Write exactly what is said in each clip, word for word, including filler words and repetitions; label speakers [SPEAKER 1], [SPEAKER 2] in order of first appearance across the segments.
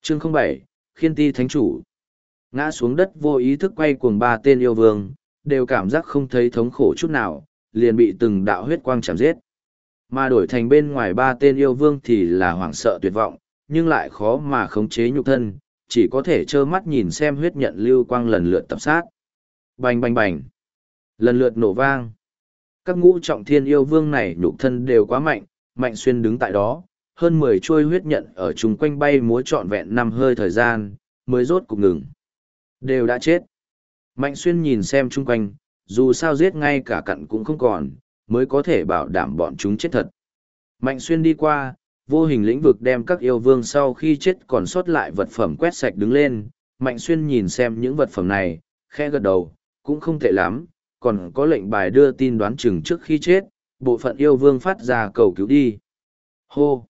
[SPEAKER 1] Chương không bảy, Khiên Ti Thánh Chủ. Ngã xuống đất vô ý thức quay cuồng ba tên yêu vương, đều cảm giác không thấy thống khổ chút nào, liền bị từng đạo huyết quang chạm giết. Mà đổi thành bên ngoài ba tên yêu vương thì là hoảng sợ tuyệt vọng, nhưng lại khó mà khống chế nhục thân, chỉ có thể trơ mắt nhìn xem huyết nhận lưu quang lần lượt tập sát. Bành bành bành. Lần lượt nổ vang. Các ngũ trọng thiên yêu vương này nhục thân đều quá mạnh, Mạnh Xuyên đứng tại đó, hơn mười chuôi huyết nhận ở chung quanh bay múa trọn vẹn năm hơi thời gian, mới rốt cục ngừng. Đều đã chết. Mạnh Xuyên nhìn xem chung quanh, dù sao giết ngay cả cặn cũng không còn, mới có thể bảo đảm bọn chúng chết thật. Mạnh Xuyên đi qua, vô hình lĩnh vực đem các yêu vương sau khi chết còn sót lại vật phẩm quét sạch đứng lên. Mạnh Xuyên nhìn xem những vật phẩm này, khẽ gật đầu, cũng không tệ lắm, còn có lệnh bài đưa tin đoán chừng trước khi chết, bộ phận yêu vương phát ra cầu cứu đi. Hô!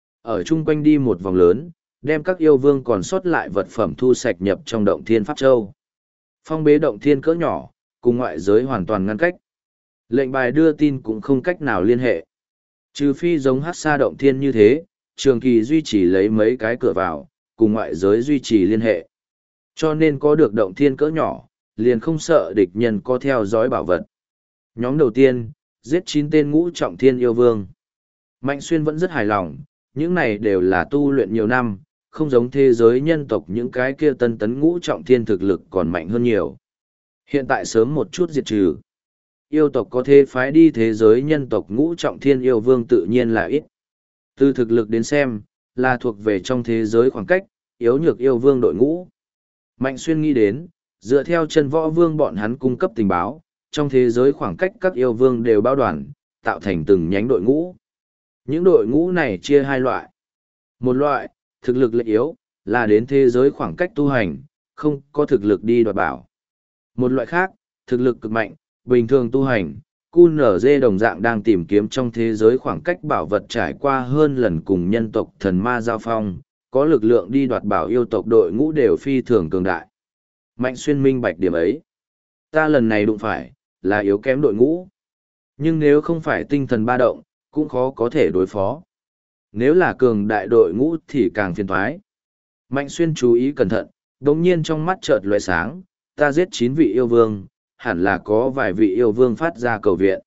[SPEAKER 1] Ở chung quanh đi một vòng lớn, đem các yêu vương còn sót lại vật phẩm thu sạch nhập trong động thiên Pháp Châu. Phong bế động thiên cỡ nhỏ, cùng ngoại giới hoàn toàn ngăn cách. Lệnh bài đưa tin cũng không cách nào liên hệ. Trừ phi giống hát xa động thiên như thế, trường kỳ duy trì lấy mấy cái cửa vào, cùng ngoại giới duy trì liên hệ. Cho nên có được động thiên cỡ nhỏ, liền không sợ địch nhân có theo dõi bảo vật. Nhóm đầu tiên, giết chín tên ngũ trọng thiên yêu vương. Mạnh Xuyên vẫn rất hài lòng, những này đều là tu luyện nhiều năm, không giống thế giới nhân tộc những cái kia tân tấn ngũ trọng thiên thực lực còn mạnh hơn nhiều. Hiện tại sớm một chút diệt trừ. Yêu tộc có thể phái đi thế giới nhân tộc ngũ trọng thiên yêu vương tự nhiên là ít. Từ thực lực đến xem, là thuộc về trong thế giới khoảng cách, yếu nhược yêu vương đội ngũ. Mạnh Xuyên nghĩ đến, dựa theo chân võ vương bọn hắn cung cấp tình báo, trong thế giới khoảng cách các yêu vương đều bao đoàn, tạo thành từng nhánh đội ngũ. Những đội ngũ này chia hai loại. Một loại, thực lực lệch yếu, là đến thế giới khoảng cách tu hành, không có thực lực đi đoạt bảo. Một loại khác, thực lực cực mạnh, bình thường tu hành, cu nở dê đồng dạng đang tìm kiếm trong thế giới khoảng cách bảo vật trải qua hơn lần cùng nhân tộc thần ma giao phong, có lực lượng đi đoạt bảo yêu tộc đội ngũ đều phi thường cường đại. Mạnh Xuyên minh bạch điểm ấy. Ta lần này đụng phải, là yếu kém đội ngũ. Nhưng nếu không phải tinh thần ba động, cũng khó có thể đối phó. Nếu là cường đại đội ngũ thì càng phiền thoái. Mạnh Xuyên chú ý cẩn thận, đồng nhiên trong mắt chợt lóe sáng, ta giết chín vị yêu vương, hẳn là có vài vị yêu vương phát ra cầu viện.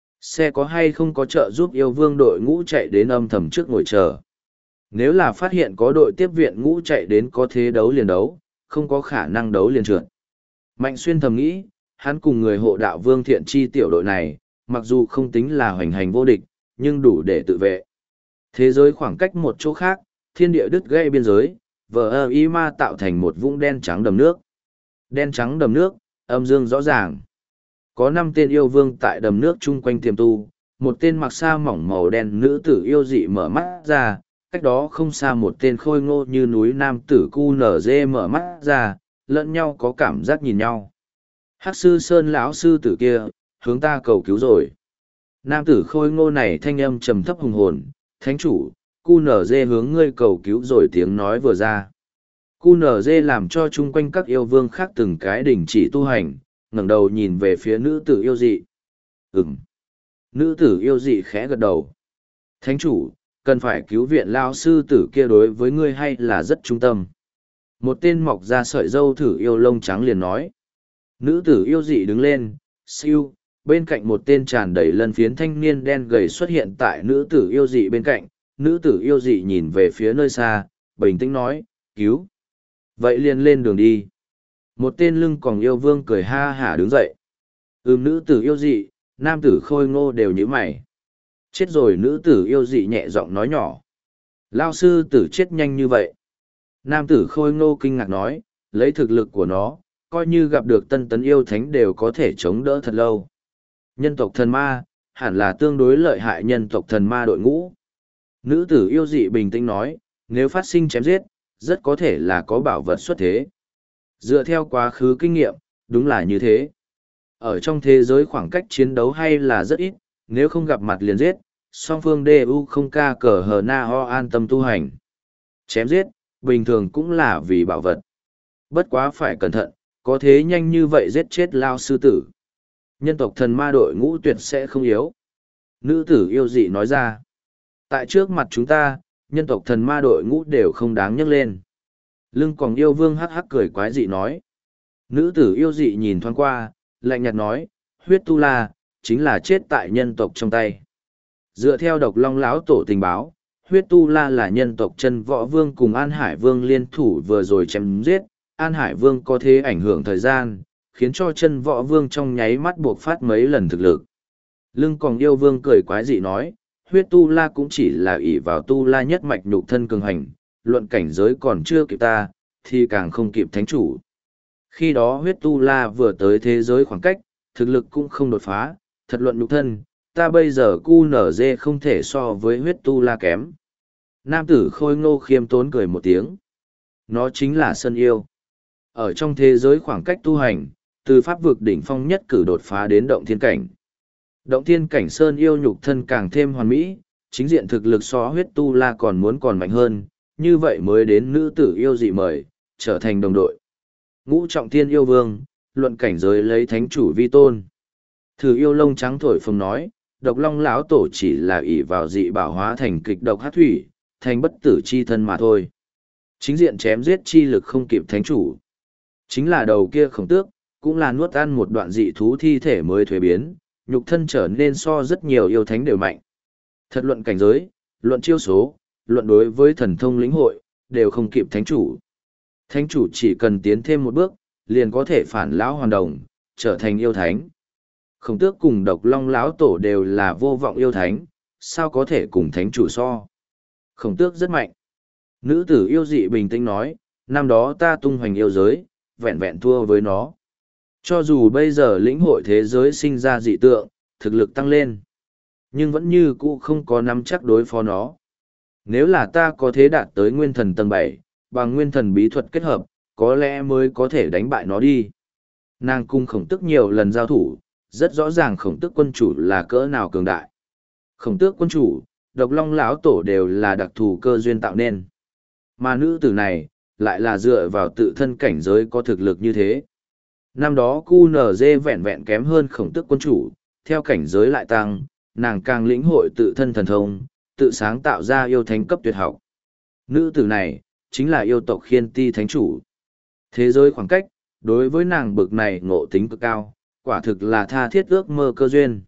[SPEAKER 1] Xe có hay không có trợ giúp yêu vương đội ngũ chạy đến âm thầm trước ngồi chờ. Nếu là phát hiện có đội tiếp viện ngũ chạy đến có thế đấu liền đấu, không có khả năng đấu liền trượt. Mạnh Xuyên thầm nghĩ, hắn cùng người hộ đạo vương thiện chi tiểu đội này, mặc dù không tính là hoành hành vô địch, nhưng đủ để tự vệ. Thế giới khoảng cách một chỗ khác, thiên địa đứt gãy biên giới, vờ ơ y ma tạo thành một vũng đen trắng đầm nước. Đen trắng đầm nước, âm dương rõ ràng. Có năm tên yêu vương tại đầm nước chung quanh tiềm tu, một tên mặc sa mỏng màu đen nữ tử yêu dị mở mắt ra, cách đó không xa một tên khôi ngô như núi nam tử cu nở dê mở mắt ra, lẫn nhau có cảm giác nhìn nhau. Hắc sư sơn lão sư tử kia, hướng ta cầu cứu rồi. Nam tử khôi ngô này thanh âm trầm thấp hùng hồn, thánh chủ, cu nở dê hướng ngươi cầu cứu rồi tiếng nói vừa ra. cu nở dê làm cho chung quanh các yêu vương khác từng cái đình chỉ tu hành, ngẩng đầu nhìn về phía nữ tử yêu dị. Ừm. Nữ tử yêu dị khẽ gật đầu. Thánh chủ, cần phải cứu viện lao sư tử kia đối với ngươi hay là rất trung tâm. Một tên mọc ra sợi dâu thử yêu lông trắng liền nói. Nữ tử yêu dị đứng lên, siêu, bên cạnh một tên tràn đầy lân phiến thanh niên đen gầy xuất hiện tại nữ tử yêu dị bên cạnh. Nữ tử yêu dị nhìn về phía nơi xa, bình tĩnh nói, cứu. Vậy liền lên đường đi. Một tên lưng còn yêu vương cười ha hả đứng dậy. Ừm, nữ tử yêu dị, nam tử khôi ngô đều như mày. Chết rồi, nữ tử yêu dị nhẹ giọng nói nhỏ. Lao sư tử chết nhanh như vậy. Nam tử khôi ngô kinh ngạc nói, lấy thực lực của nó, coi như gặp được tân tấn yêu thánh đều có thể chống đỡ thật lâu. Nhân tộc thần ma, hẳn là tương đối lợi hại nhân tộc thần ma đội ngũ. Nữ tử yêu dị bình tĩnh nói, nếu phát sinh chém giết, rất có thể là có bảo vật xuất thế. Dựa theo quá khứ kinh nghiệm, đúng là như thế. Ở trong thế giới khoảng cách chiến đấu hay là rất ít, nếu không gặp mặt liền giết, song phương đê u không ca cờ hờ na ho an tâm tu hành. Chém giết, bình thường cũng là vì bảo vật. Bất quá phải cẩn thận, có thế nhanh như vậy giết chết lao sư tử. Nhân tộc thần ma đội ngũ tuyệt sẽ không yếu. Nữ tử yêu dị nói ra. Tại trước mặt chúng ta, nhân tộc thần ma đội ngũ đều không đáng nhắc lên. Lưng còng yêu vương hắc hắc cười quái dị nói. Nữ tử yêu dị nhìn thoáng qua, lạnh nhạt nói, huyết tu la, chính là chết tại nhân tộc trong tay. Dựa theo độc long lão tổ tình báo, huyết tu la là nhân tộc chân võ vương cùng An Hải Vương liên thủ vừa rồi chém giết. An Hải Vương có thế ảnh hưởng thời gian, khiến cho chân võ vương trong nháy mắt buộc phát mấy lần thực lực. Lưng còng yêu vương cười quái dị nói, huyết tu la cũng chỉ là ỷ vào tu la nhất mạch nhục thân cường hành, luận cảnh giới còn chưa kịp ta, thì càng không kịp thánh chủ. Khi đó huyết tu la vừa tới thế giới khoảng cách, thực lực cũng không đột phá, thật luận nhục thân, ta bây giờ cu nở dê không thể so với huyết tu la kém. Nam tử khôi ngô khiêm tốn cười một tiếng. Nó chính là sân yêu. Ở trong thế giới khoảng cách tu hành, từ pháp vực đỉnh phong nhất cử đột phá đến động thiên cảnh. Động thiên cảnh sơn yêu nhục thân càng thêm hoàn mỹ, chính diện thực lực so huyết tu la còn muốn còn mạnh hơn, như vậy mới đến nữ tử yêu dị mời, trở thành đồng đội. Ngũ trọng thiên yêu vương, luận cảnh giới lấy thánh chủ vi tôn. Thử yêu lông trắng thổi phồng nói, độc long lão tổ chỉ là ỷ vào dị bảo hóa thành kịch độc hát thủy, thành bất tử chi thân mà thôi. Chính diện chém giết chi lực không kịp thánh chủ. Chính là đầu kia khổng tước, cũng là nuốt ăn một đoạn dị thú thi thể mới thuế biến, nhục thân trở nên so rất nhiều yêu thánh đều mạnh. Thật luận cảnh giới, luận chiêu số, luận đối với thần thông lĩnh hội, đều không kịp thánh chủ. Thánh chủ chỉ cần tiến thêm một bước, liền có thể phản lão hoàn đồng, trở thành yêu thánh. Khổng tước cùng độc long lão tổ đều là vô vọng yêu thánh, sao có thể cùng thánh chủ so. Khổng tước rất mạnh. Nữ tử yêu dị bình tĩnh nói, năm đó ta tung hoành yêu giới, vẹn vẹn thua với nó. Cho dù bây giờ lĩnh hội thế giới sinh ra dị tượng, thực lực tăng lên, nhưng vẫn như cũ không có nắm chắc đối phó nó. Nếu là ta có thế đạt tới nguyên thần tầng bảy, bằng nguyên thần bí thuật kết hợp, có lẽ mới có thể đánh bại nó đi. Nàng cung khổng tức nhiều lần giao thủ, rất rõ ràng khổng tức quân chủ là cỡ nào cường đại. Khổng tước quân chủ, độc long lão tổ đều là đặc thù cơ duyên tạo nên. Mà nữ tử này, lại là dựa vào tự thân cảnh giới có thực lực như thế. Năm đó cu nở dê vẹn vẹn kém hơn khổng tức quân chủ, theo cảnh giới lại tăng, nàng càng lĩnh hội tự thân thần thông, tự sáng tạo ra yêu thánh cấp tuyệt học. Nữ tử này, chính là yêu tộc khiên ti thánh chủ. Thế giới khoảng cách, đối với nàng bực này ngộ tính cực cao, quả thực là tha thiết ước mơ cơ duyên.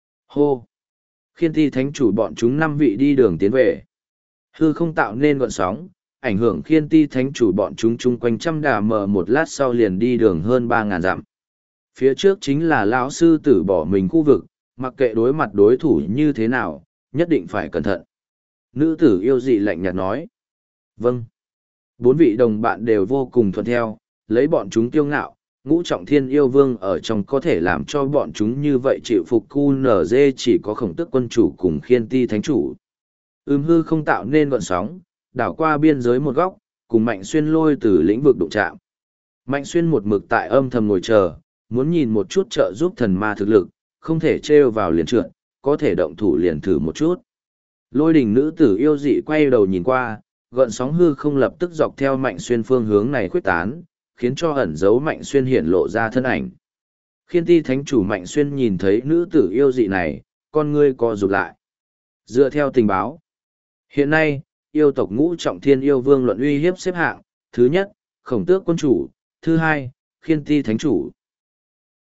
[SPEAKER 1] Hô! Khiên ti thánh chủ bọn chúng năm vị đi đường tiến về. Hư không tạo nên gọn sóng, ảnh hưởng khiên ti thánh chủ bọn chúng chung quanh trăm đà mờ một lát sau liền đi đường hơn ba ngàn dặm. Phía trước chính là lão sư tử bỏ mình khu vực, mặc kệ đối mặt đối thủ như thế nào, nhất định phải cẩn thận. Nữ tử yêu dị lạnh nhạt nói. Vâng. Bốn vị đồng bạn đều vô cùng thuận theo, lấy bọn chúng kiêu ngạo, ngũ trọng thiên yêu vương ở trong có thể làm cho bọn chúng như vậy chịu phục cu nở dê chỉ có khổng tức quân chủ cùng khiên ti thánh chủ. Ưm hư không tạo nên gọn sóng, đảo qua biên giới một góc, cùng Mạnh Xuyên lôi từ lĩnh vực đụng chạm. Mạnh Xuyên một mực tại âm thầm ngồi chờ, muốn nhìn một chút trợ giúp thần ma thực lực, không thể trêu vào liền trượt, có thể động thủ liền thử một chút. Lôi đình nữ tử yêu dị quay đầu nhìn qua, gợn sóng hư không lập tức dọc theo Mạnh Xuyên phương hướng này khuếch tán, khiến cho ẩn dấu Mạnh Xuyên hiện lộ ra thân ảnh. Khiên ti thánh chủ Mạnh Xuyên nhìn thấy nữ tử yêu dị này, con ngươi co rụt lại. Dựa theo tình báo, hiện nay, yêu tộc ngũ trọng thiên yêu vương luận uy hiếp xếp hạng, thứ nhất, khổng tước quân chủ, thứ hai, khiên ti thánh chủ.